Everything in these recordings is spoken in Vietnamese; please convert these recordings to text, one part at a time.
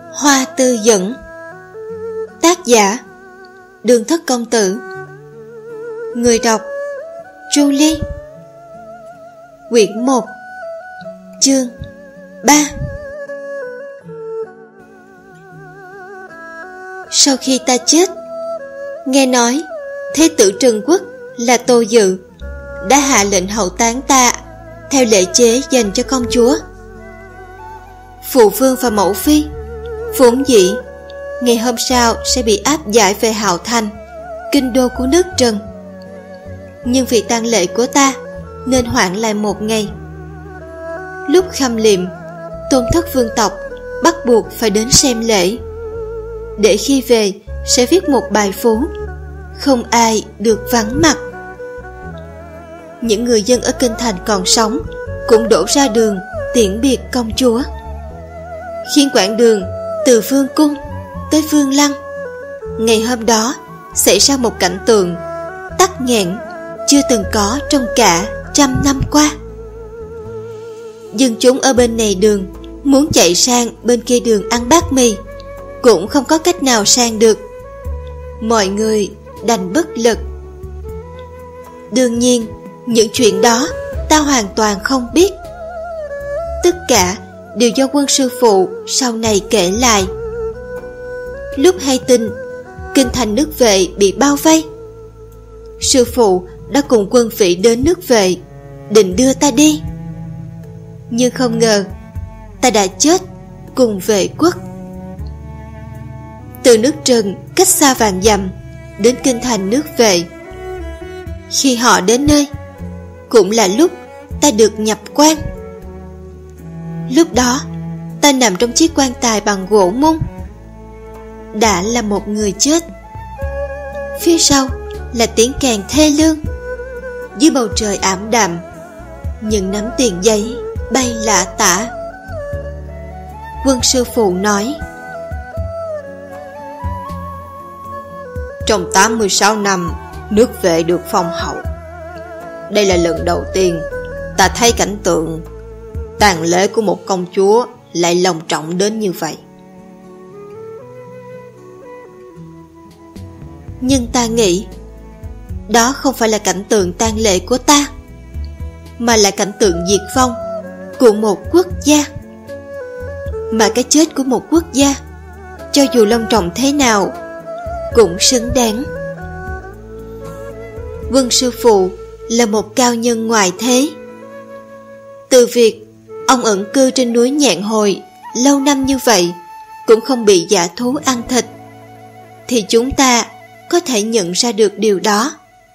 Hoa Tư Dẫn. Tác giả Đường Thất Công Tử. Người đọc Julie. Quyển 1, chương 3. Sau khi ta chết, nghe nói Thế tử Trần Quốc là Tô Dự đã hạ lệnh hậu táng ta theo lễ chế dành cho công chúa. Phụ vương và mẫu phi vốn dĩ ngày hôm sau sẽ bị áp giải về Hạo Thành, kinh đô của nước Trần. Nhưng vì tang lễ của ta nên hoãn lại 1 ngày. Lúc khâm liệm, tôn thất vương tộc bắt buộc phải đến xem lễ, để khi về sẽ viết một bài phú, không ai được vắng mặt. Những người dân ở kinh thành còn sống cũng đổ ra đường tiễn biệt công chúa, khiến quãng đường từ Vương cung tới Vương lăng ngày hôm đó xảy ra một cảnh tượng tắc nghẽn chưa từng có trong cả 100 năm qua. Dân chúng ở bên này đường muốn chạy sang bên kia đường ăn bát mì cũng không có cách nào sang được. Mọi người đành bất lực. Đương nhiên những chuyện đó ta hoàn toàn không biết. Tất cả đều do quân sư phụ sau này kể lại. Lúc hay tin kinh thành nước Vệ bị bao vây, sư phụ đã cùng quân Phỉ đến nước Vệ định đưa ta đi. Nhưng không ngờ ta đã chết cùng Vệ quốc. Từ nước Trần cách xa vạn dặm đến kinh thành nước Vệ. Khi họ đến nơi cũng là lúc ta được nhập quan. Lúc đó ta nằm trong chiếc quan tài bằng gỗ mung, đã là một người chết. Phía sau là tiếng kèn thê lương. Dưới bầu trời ảm đạm, những nắm tiền giấy bay lả tả. Quân sư phụ nói: trong 86 năm nước Vệ được phong hậu, đây là lần đầu tiên ta thấy cảnh tượng tang lễ của một công chúa lại long trọng đến như vậy. Nhưng ta nghĩ đó không phải là cảnh tượng tang lễ của ta, mà là cảnh tượng diệt vong của một quốc gia. Mà cái chết của một quốc gia, cho dù long trọng thế nào, cũng xứng đáng. Quân sư phụ là một cao nhân ngoại thế. Từ việc ông ẩn cư trên núi Nhạn Hồi lâu năm như vậy cũng không bị dã thú ăn thịt, thì chúng ta có thể nhận ra được điều đó.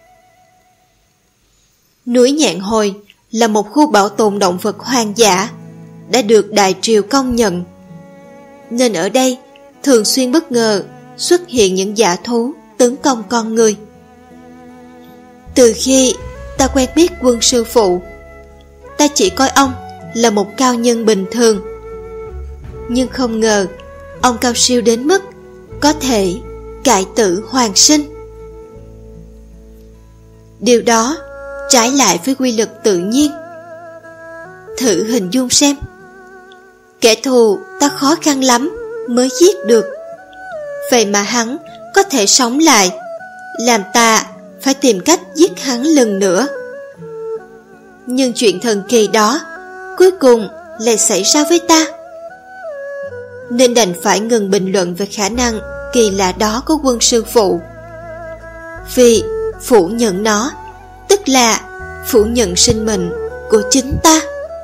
Núi Nhạn Hồi là một khu bảo tồn động vật hoang dã đã được Đại Triều công nhận, nên ở đây thường xuyên bất ngờ xuất hiện những dã thú tấn công con người. Từ khi ta quen biết quân sư phụ, ta chỉ coi ông là một cao nhân bình thường, nhưng không ngờ ông cao siêu đến mức có thể cải tử hoàn sinh. Điều đó trái lại với quy luật tự nhiên. Thử hình dung xem, kẻ thù ta khó khăn lắm mới giết được, vậy mà hắn có thể sống lại, làm ta phải tìm cách giết hắn lần nữa. Nhưng chuyện thần kỳ đó cuối cùng lại xảy ra với ta, nên đành phải ngừng bình luận về khả năng kỳ lạ đó của quân sư phụ. Vì phủ nhận nó tức là phủ nhận sinh mệnh của chính ta.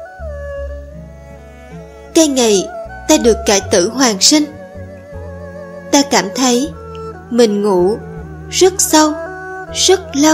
Cái ngày ta được cải tử hoàn sinh, ta cảm thấy mình ngủ rất sâu, rất lâu.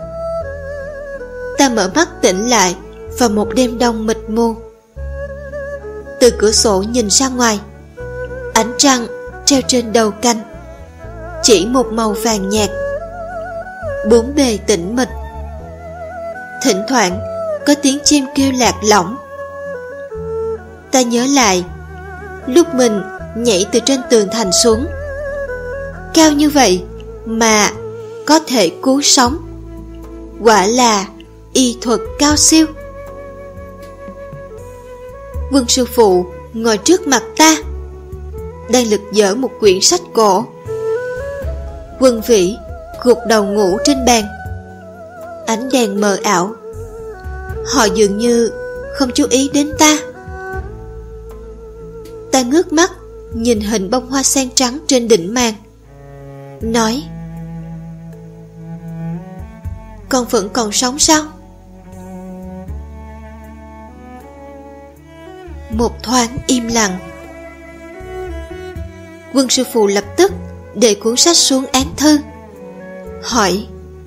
Ta mở mắt tỉnh lại vào một đêm đông mịt mù. Từ cửa sổ nhìn ra ngoài, ánh trăng treo trên đầu canh, chỉ một màu vàng nhạt. Bốn bề tĩnh mịch, thỉnh thoảng có tiếng chim kêu lạc lõng. Ta nhớ lại lúc mình nhảy từ trên tường thành xuống, cao như vậy mà có thể cứu sống, quả là y thuật cao siêu. Quân sư phụ ngồi trước mặt ta, đang lật dở một quyển sách cổ. Quân Vĩ gục đầu ngủ trên bàn. Ánh đèn mờ ảo, họ dường như không chú ý đến ta. Ta ngước mắt nhìn hình bông hoa sen trắng trên đỉnh màn, nói: con vẫn còn sống sao? Một thoáng im lặng. Quân sư phụ lập tức để cuốn sách xuống án thư, hỏi: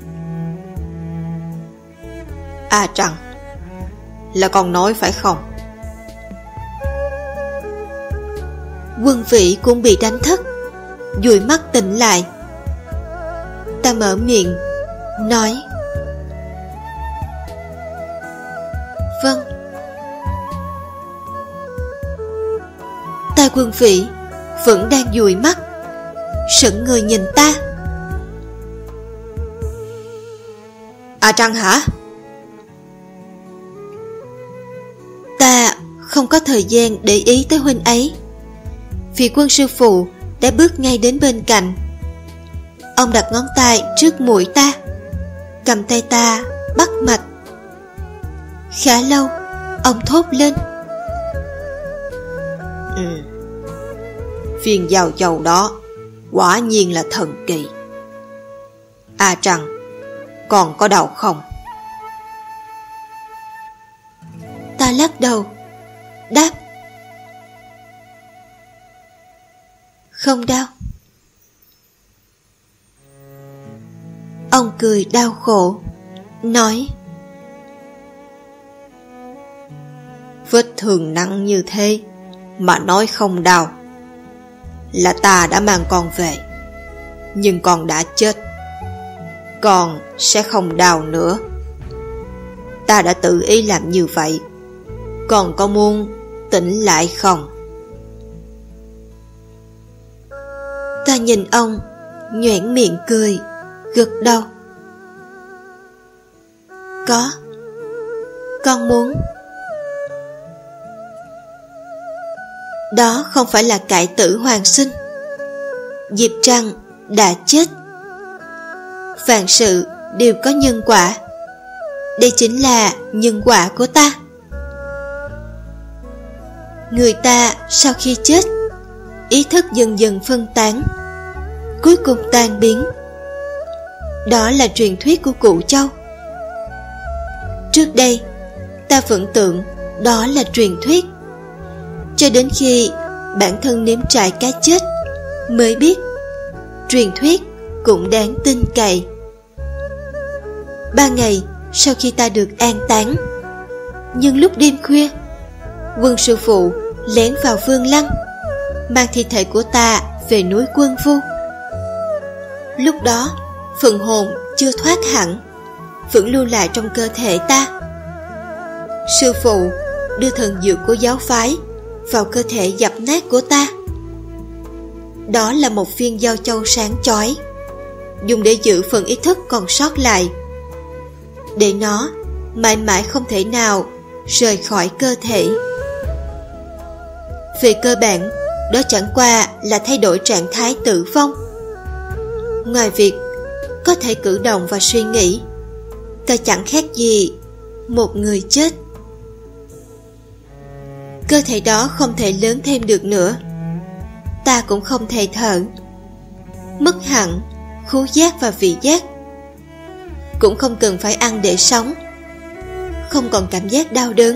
A Trăng, là con nói phải không? Quân Vĩ cũng bị đánh thức, dụi mắt tỉnh lại. Ta mở miệng nói: vâng. Tai Quân Vĩ vẫn đang dụi mắt, sững người nhìn ta. A Trăng hả? Ta không có thời gian để ý tới huynh ấy, vì Quân sư phụ đã bước ngay đến bên cạnh. Ông đặt ngón tay trước mũi ta, cầm tay ta bắt mạch. Khá lâu, ông thốt lên: Viên giao châu đó quả nhiên là thần kỳ. A Trăng, còn có đau không? Ta lắc đầu, đáp: không đau. Ông cười đau khổ, nói: vết thương nặng như thế mà nói không đau, là ta đã mang con về, nhưng con đã chết, con sẽ không đau nữa. Ta đã tự ý làm như vậy, con có muốn tỉnh lại không? Ta nhìn ông, nhoẻn miệng cười, gật đầu. Có, con muốn. Đó không phải là cải tử hoàn sinh. Diệp Trăng đã chết. Vạn sự đều có nhân quả. Đây chính là nhân quả của ta. Người ta sau khi chết, ý thức dần dần phân tán, cuối cùng tan biến. Đó là truyền thuyết của cụ Châu. Trước đây ta vẫn tưởng đó là truyền thuyết, cho đến khi bản thân nếm trải cái chết mới biết truyền thuyết cũng đáng tin cậy. 3 ngày sau khi ta được an táng, nhưng lúc đêm khuya, Quân sư phụ lén vào Vương Lăng, mang thi thể của ta về núi Quân Vu. Lúc đó phần hồn chưa thoát hẳn, vẫn lưu lại trong cơ thể ta. Sư phụ đưa thần dược của giáo phái vào cơ thể dập nát của ta. Đó là một viên giao châu sáng chói, dùng để giữ phần ý thức còn sót lại, để nó mãi mãi không thể nào rời khỏi cơ thể. Về cơ bản, đó chẳng qua là thay đổi trạng thái tử vong. Ngoài việc có thể cử động và suy nghĩ, ta chẳng khác gì một người chết. Cơ thể đó không thể lớn thêm được nữa, ta cũng không thể thở, mất hẳn khứu giác và vị giác, cũng không cần phải ăn để sống, không còn cảm giác đau đớn.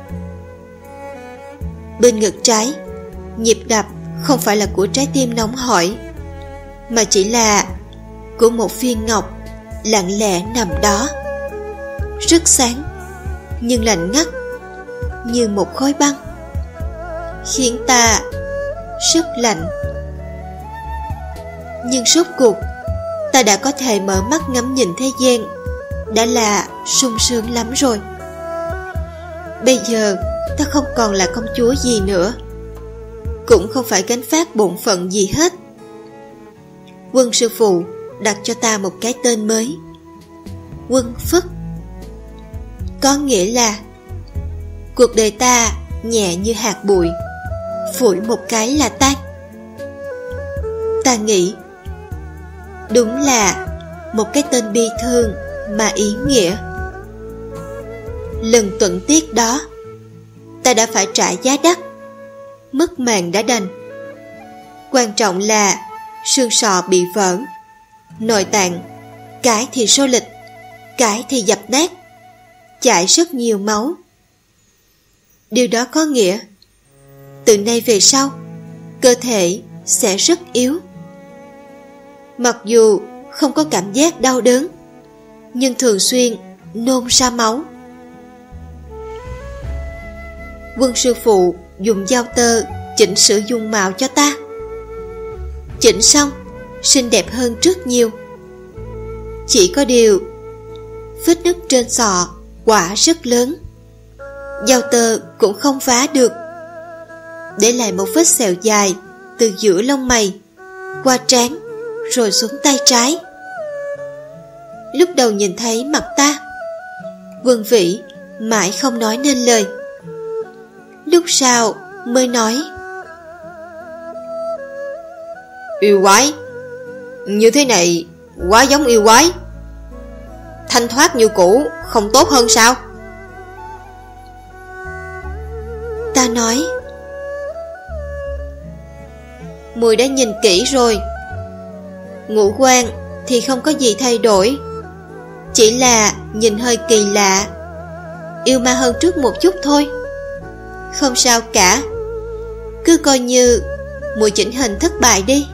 Bên ngực trái, nhịp đập không phải là của trái tim nóng hổi, mà chỉ là của một viên ngọc lặng lẽ nằm đó, rất sáng nhưng lạnh ngắt như một khối băng, khiến ta rất lạnh. Nhưng rốt cuộc ta đã có thể mở mắt ngắm nhìn thế gian, đã là sung sướng lắm rồi. Bây giờ ta không còn là công chúa gì nữa, cũng không phải gánh vác bổn phận gì hết. Quân sư phụ đặt cho ta một cái tên mới, Quân Phất. Có nghĩa là cuộc đời ta nhẹ như hạt bụi, phủi một cái là tan. Ta nghĩ đúng là một cái tên bi thương mà ý nghĩa. Lần tuẫn tiết đó, ta đã phải trả giá đắt, mất mạng đã đành. Quan trọng là xương sọ bị vỡ, nội tạng cái thì xô lịch, cái thì dập nát, chảy rất nhiều máu. Điều đó có nghĩa từ nay về sau cơ thể sẽ rất yếu. Mặc dù không có cảm giác đau đớn, nhưng thường xuyên nôn ra máu. Quân sư phụ dùng dao tơ chỉnh sửa dung mạo cho ta. Chỉnh xong, xinh đẹp hơn rất nhiều. Chỉ có điều vết nứt trên sọ quả rất lớn, dao tơ cũng không phá được, để lại một vết sẹo dài từ giữa lông mày qua trán rồi xuống tay trái. Lúc đầu nhìn thấy mặt ta, Quân Vĩ mãi không nói nên lời. Lúc sau mới nói: Yêu quái, như thế này quá giống yêu quái. Thanh thoát như cũ không tốt hơn sao? Ta nói: Muội đã nhìn kỹ rồi, ngũ quan thì không có gì thay đổi, chỉ là nhìn hơi kỳ lạ, yêu ma hơn trước một chút thôi. Không sao cả, cứ coi như muội chỉnh hình thất bại đi.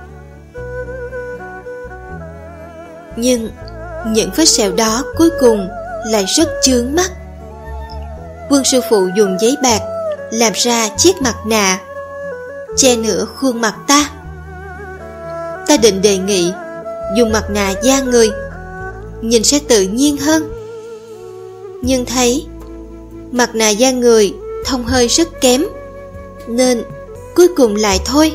Nhưng những vết sẹo đó cuối cùng lại rất chướng mắt. Quân sư phụ dùng giấy bạc làm ra chiếc mặt nạ che nửa khuôn mặt ta. Ta định đề nghị dùng mặt nạ da người, nhìn sẽ tự nhiên hơn, nhưng thấy mặt nạ da người thông hơi rất kém, nên cuối cùng lại thôi.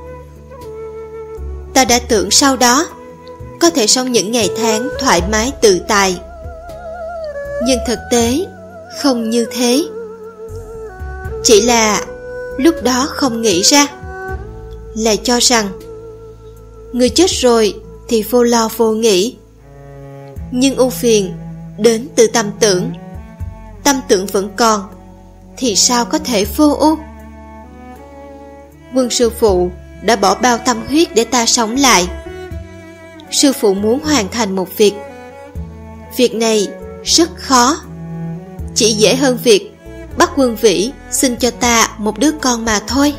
Ta đã tưởng sau đó có thể sống những ngày tháng thoải mái tự tại, nhưng thực tế không như thế. Chỉ là lúc đó không nghĩ ra, lại cho rằng người chết rồi thì vô lo vô nghĩ. Nhưng ưu phiền đến từ tâm tưởng, tâm tưởng vẫn còn thì sao có thể vô ưu. Quân sư phụ đã bỏ bao tâm huyết để ta sống lại. Sư phụ muốn hoàn thành một việc. Việc này rất khó, chỉ dễ hơn việc bắt Quân Vĩ sinh cho ta một đứa con mà thôi.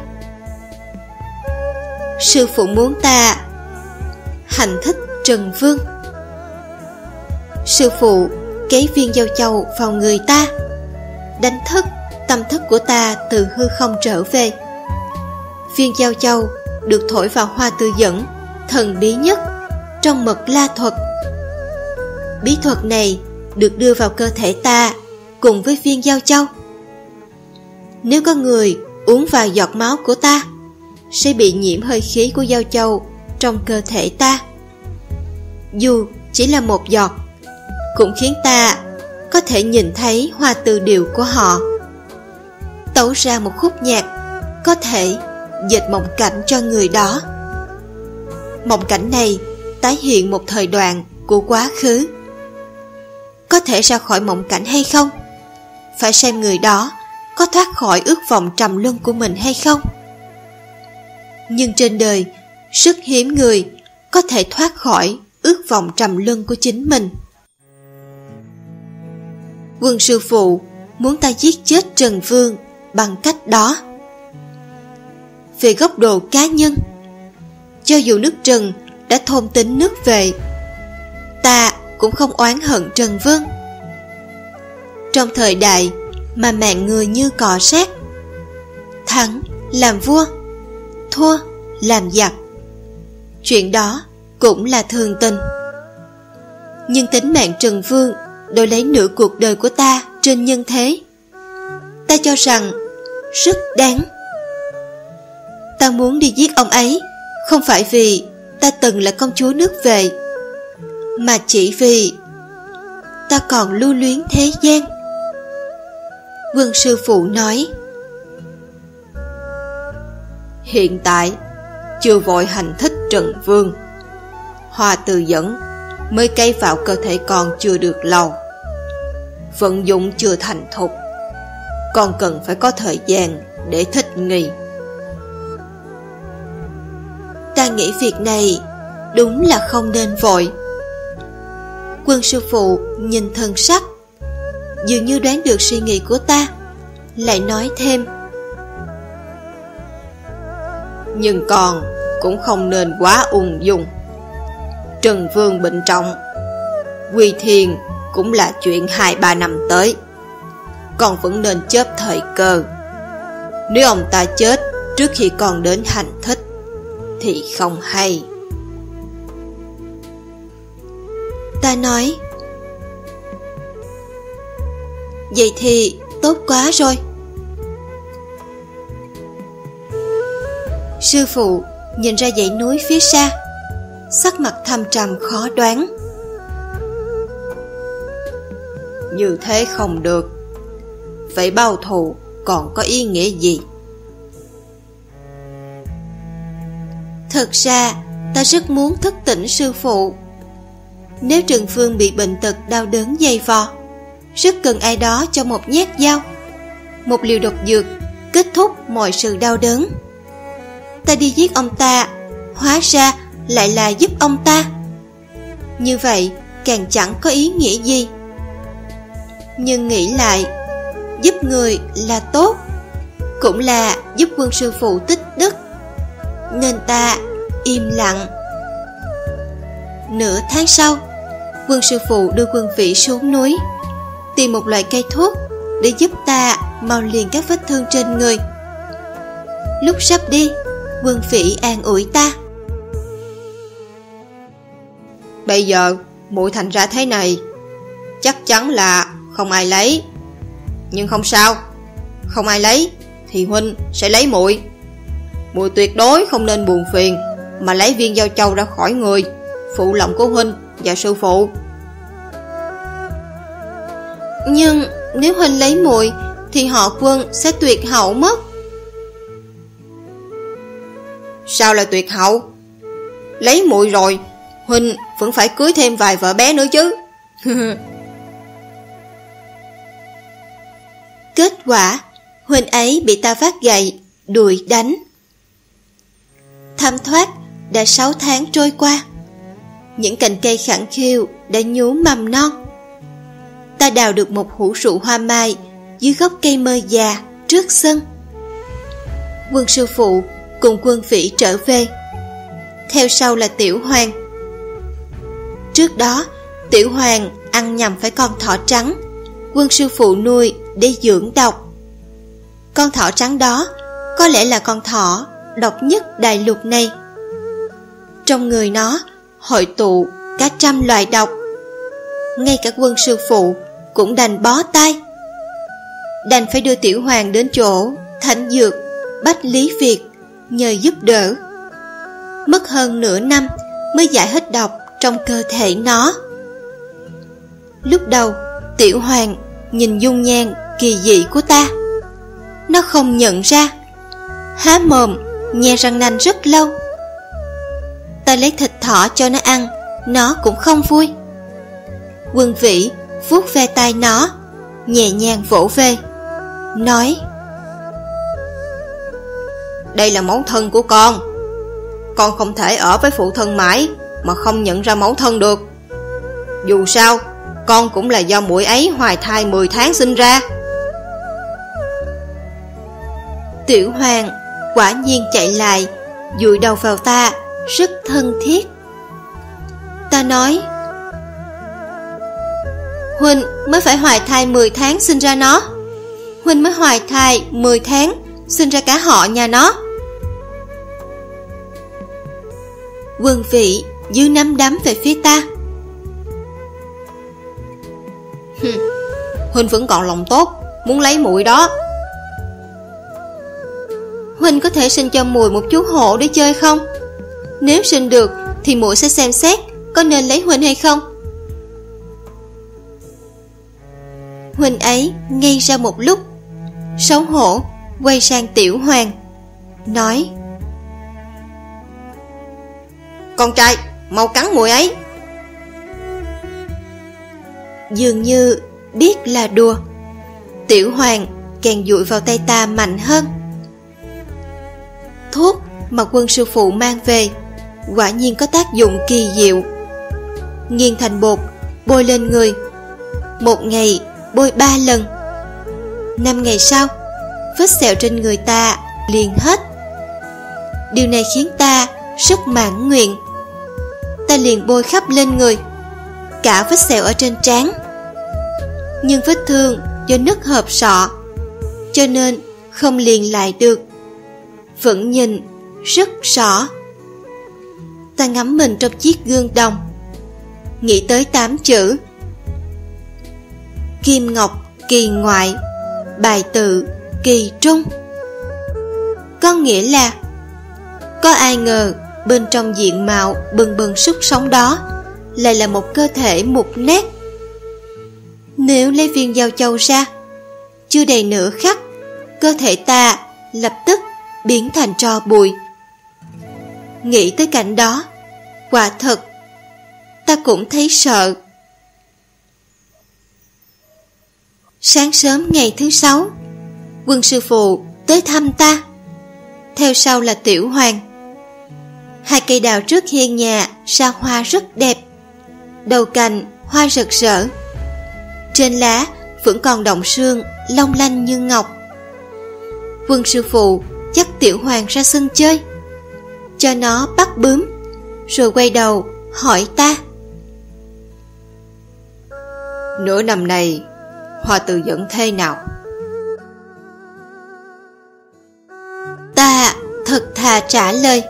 Sư phụ muốn ta hành thích Trần Vương. Sư phụ cấy viên giao châu vào người ta, đánh thức tâm thức của ta từ hư không trở về. Viên giao châu được thổi vào hoa tư dẫn thần bí nhất trong mật la thuật. Bí thuật này được đưa vào cơ thể ta cùng với viên giao châu. Nếu có người uống vài giọt máu của ta, sẽ bị nhiễm hơi khí của giao châu trong cơ thể ta. Dù chỉ là một giọt, cũng khiến ta có thể nhìn thấy hoa tư điệu của họ, tấu ra một khúc nhạc có thể dệt mộng cảnh cho người đó. Mộng cảnh này tái hiện một thời đoạn của quá khứ. Có thể ra khỏi mộng cảnh hay không, phải xem người đó có thoát khỏi ước vọng trầm luân của mình hay không. Nhưng trên đời rất hiếm người có thể thoát khỏi ước vọng trầm luân của chính mình. Quân sư phụ muốn ta giết chết Trần Vương bằng cách đó. Về góc độ cá nhân, cho dù nước Trần đã thôn tính nước Vệ, ta cũng không oán hận Trần Vương. Trong thời đại mà mạng người như cọ sát, thắng làm vua, thua làm giặc, chuyện đó cũng là thường tình. Nhưng tính mạng Trần Vương đổi lấy nửa cuộc đời của ta trên nhân thế, ta cho rằng rất đáng. Ta muốn đi giết ông ấy, không phải vì ta từng là công chúa nước Vệ, mà chỉ vì ta còn lưu luyến thế gian. Quân sư phụ nói: Hiện tại chưa vội hành thích Trần Vương. Hoa Từ Dẫn mới cấy vào cơ thể con chưa được lâu, vận dụng chưa thành thục, con cần phải có thời gian để thích nghi. Ta nghĩ việc này đúng là không nên vội. Quân sư phụ nhìn thần sắc, dường như đoán được suy nghĩ của ta, lại nói thêm: nhưng con cũng không nên quá ung dung. Trần Vương bệnh trọng, quy thiên cũng là chuyện 2-3 năm tới. Con vẫn nên chớp thời cơ. Nếu ông ta chết trước khi con đến hành thích thì không hay. Ta nói: vậy thì tốt quá rồi. Sư phụ nhìn ra dãy núi phía xa, sắc mặt thâm trầm khó đoán. Như thế không được. Vậy báo thù còn có ý nghĩa gì? Thật ra ta rất muốn thức tỉnh sư phụ. Nếu Trần Phương bị bệnh tật đau đớn dày vò, rất cần ai đó cho một nhát dao, một liều độc dược kết thúc mọi sự đau đớn. Ta đi giết ông ta, hóa ra lại là giúp ông ta. Như vậy càng chẳng có ý nghĩa gì. Nhưng nghĩ lại, giúp người là tốt, cũng là giúp quân sư phụ tích đức, nên ta im lặng. Nửa tháng sau, quân sư phụ đưa Quân Vĩ xuống núi, tìm một loại cây thuốc để giúp ta mau liền các vết thương trên người. Lúc sắp đi, Quân Vĩ an ủi ta: bây giờ muội thành ra thế này, chắc chắn là không ai lấy. Nhưng không sao, không ai lấy thì huynh sẽ lấy muội. Muội tuyệt đối không nên buồn phiền mà lấy viên giao châu ra khỏi người, phụ lòng của huynh và sư phụ. Nhưng nếu huynh lấy muội thì họ Quân sẽ tuyệt hậu mất. Sao lại tuyệt hậu? Lấy muội rồi, huynh vẫn phải cưới thêm vài vợ bé nữa chứ. Kết quả, huynh ấy bị ta vác gậy đuổi đánh. Thấm thoát đã 6 tháng trôi qua, những cành cây khẳng khiu đã nhú mầm non. Ta đào được một hũ rượu hoa mai dưới gốc cây mơ già trước sân. Quân sư phụ cùng Quân Vĩ trở về, theo sau là Tiểu Hoàng. Trước đó, Tiểu Hoàng ăn nhầm phải con thỏ trắng quân sư phụ nuôi để dưỡng độc. Con thỏ trắng đó có lẽ là con thỏ độc nhất đại lục này. Trong người nó hội tụ cả trăm loại độc. Ngay cả quân sư phụ cũng đành bó tay, đành phải đưa Tiểu Hoàng đến chỗ Thánh Dược Bách Lý Việt nhờ giúp đỡ. Mất hơn nửa năm mới giải hết độc trong cơ thể nó. Lúc đầu Tiểu Hoàng nhìn dung nhan kỳ dị của ta, nó không nhận ra, há mồm nhe răng nanh rất lâu. Ta lấy thịt thỏ cho nó ăn, nó cũng không vui. Quân Vĩ vuốt ve tai nó, nhẹ nhàng vỗ về, nói: đây là mẫu thân của con không thể ở với phụ thân mãi mà không nhận ra mẫu thân được. Dù sao con cũng là do muội ấy hoài thai 10 tháng sinh ra. Tiểu Hoàng quả nhiên chạy lại, dụi đầu vào ta, rất thân thiết. Ta nói: huynh mới phải hoài thai 10 tháng sinh ra nó. Huynh mới hoài thai 10 tháng sinh ra cả họ nhà nó. Quân Vĩ dư nắm đấm về phía ta. Huynh vẫn còn lòng tốt, muốn lấy muội đó. Huynh có thể sinh cho muội một chú hổ để chơi không? Nếu sinh được thì muội sẽ xem xét có nên lấy huynh hay không. Huynh ấy ngây ra một lúc, xấu hổ quay sang Tiểu Hoàng, nói: con trai, mau cắn muội ấy. Dường như biết là đùa, Tiểu Hoàng càng dụi vào tay ta mạnh hơn. Thuốc mà Quân sư phụ mang về quả nhiên có tác dụng kỳ diệu. Nghiền thành bột, bôi lên người. Một ngày bôi 3 lần. 5 ngày sau, vết sẹo trên người ta liền hết. Điều này khiến ta rất mãn nguyện. Ta liền bôi khắp lên người, cả vết sẹo ở trên trán. Nhưng vết thương do nứt hợp sọ, cho nên không liền lại được. Vẫn nhìn rất rõ. Ta ngắm mình trong chiếc gương đồng, nghĩ tới 8 chữ: Kim ngọc kỳ ngoại, bài tự kỳ trung. Có nghĩa là có ai ngờ bên trong diện mạo bừng bừng sức sống đó lại là một cơ thể mục nát. Nếu lấy viên giao châu ra, chưa đầy nửa khắc, cơ thể ta lập tức biến thành tro bụi. Nghĩ tới cảnh đó, quả thật ta cũng thấy sợ. Sáng sớm ngày thứ 6, Quân sư phụ tới thăm ta, theo sau là Tiểu Hoàng. 2 cây đào trước hiên nhà ra hoa rất đẹp, đầu cành hoa rực rỡ, trên lá vẫn còn đọng sương long lanh như ngọc. Quân sư phụ dắt Tiểu Hoàng ra sân chơi, cho nó bắt bướm, rồi quay đầu hỏi ta: Nửa năm này Hoa Từ Dẫn thế nào? Ta thật thà trả lời: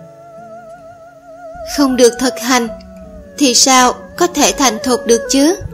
Không được thực hành thì sao có thể thành thục được chứ?